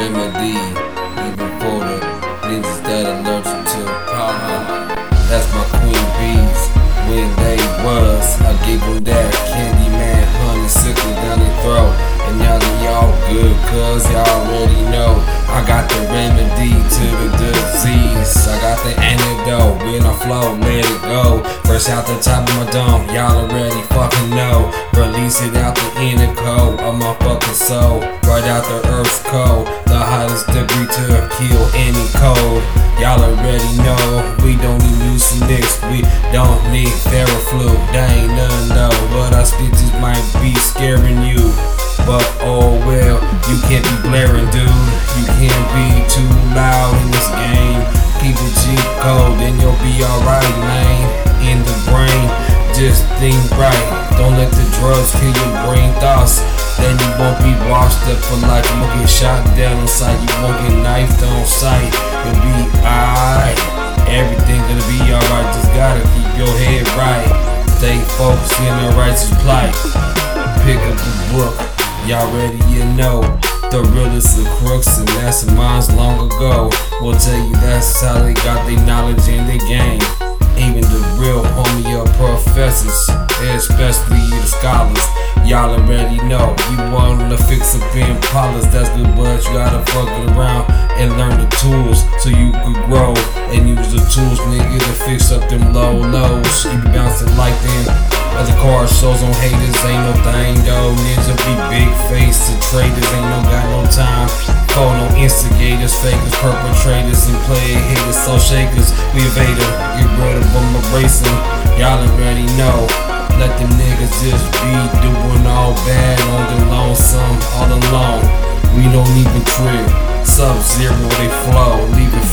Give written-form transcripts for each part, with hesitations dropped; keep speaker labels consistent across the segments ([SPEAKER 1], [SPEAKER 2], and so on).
[SPEAKER 1] remedy, even for the niggas that allergic to pollen. That's my queen bees. When they was, I gave them that candy man honeysuckle down their throat. And now they all good, cause y'all already know I got the remedy to the disease. I got the antidote. When I flow, let it go. Fresh out the top of my dome, y'all already fucking know. Release it out the inner core of my fucking soul. Right out the earth's core, the hottest degree to kill any cold. Y'all already know, we don't need Mucinex, we don't need Theraflu. That ain't nothing though, but our speeches might be scaring you. But oh well, you can't be blaring, dude. You can't be too loud in this game. Keep it G code, then you'll be alright, man. In the brain, just think right. Don't let the drugs kill your brain thoughts. Then you won't be washed up for life. You won't get shot down on sight. You won't get knifed on sight. You'll be alright. Everything gonna be alright. Just gotta keep your head right. Stay focused in the righteous plight. Pick up the book. Y'all ready, you know. The realest of crooks, and that's mine's long ago. We'll tell you that's how they got their knowledge in their game. Even the real homie professors, especially the scholars. Y'all already know. You wanna fix up Impalas, that's good, but you gotta fuck it around and learn the tools so you could grow. And use the tools, nigga, to fix up them lows. You be bouncing like them. As the car shows on haters, ain't no thing though. Ninja be big face to traders, ain't got no time for no instigators, fakers, perpetrators, and play haters, so shakers. We evade them, get rid of them, erase them. Y'all already know. Let them niggas just be doing all bad on the lonesome, all alone. We don't even trip. Sub-zero, they flow, leave it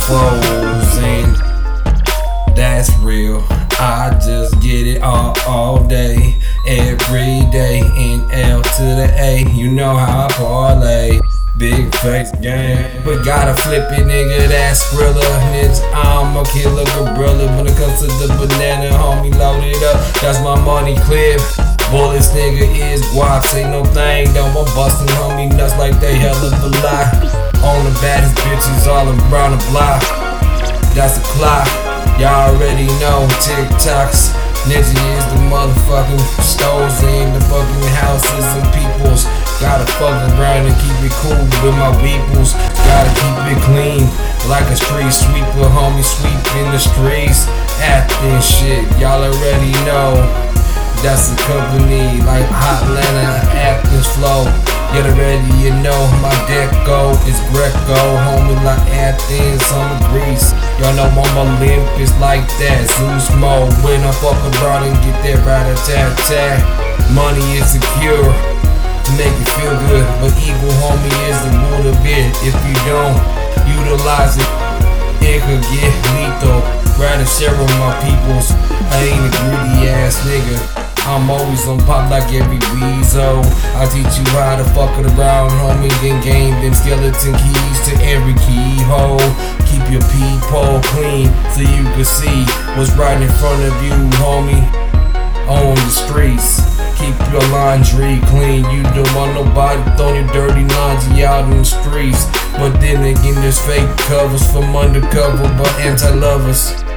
[SPEAKER 1] frozen. That's real. I just get it all day, every day. In L to the A, you know how I parlay. Big face game, but gotta flip it, nigga. That's Skrilla. Nigga, I'm a killer gorilla. When it comes to the banana, homie, load it up. That's my money clip. Bullets, nigga, is guaps. Ain't no thing, though. I'm busting homie nuts like they hell of a lie. On the baddest bitches all around the block. That's a clock. Y'all already know TikToks. Ninja is the motherfucking stoves in the fucking houses and peoples. Gotta fuck around and keep it cool with my peoples. Gotta keep it clean like a street sweeper, homie, sweeping the streets. Athens shit, y'all already know. That's a company like Hotlanta, Athens flow. Get ready, you know my deco is Greco, homie like Athens, I'm Greece. Y'all know I'm Olympus like that, Zeus mode. When I fuck around and get that rat-a-tat-tat. Money is a cure to make you feel good, but evil, homie, is the root of it. If you don't utilize it, it could get lethal. Rather share with my peoples. I ain't a greedy ass nigga. I'm always on pop like every weasel. I teach you how to fuck it around, homie, then game them skeleton keys to every keyhole. Keep your peephole clean so you can see what's right in front of you, homie. On the streets, keep your laundry clean. You don't want nobody throwing your dirty laundry out in the streets. But then again, there's fake covers from undercover, but anti-lovers.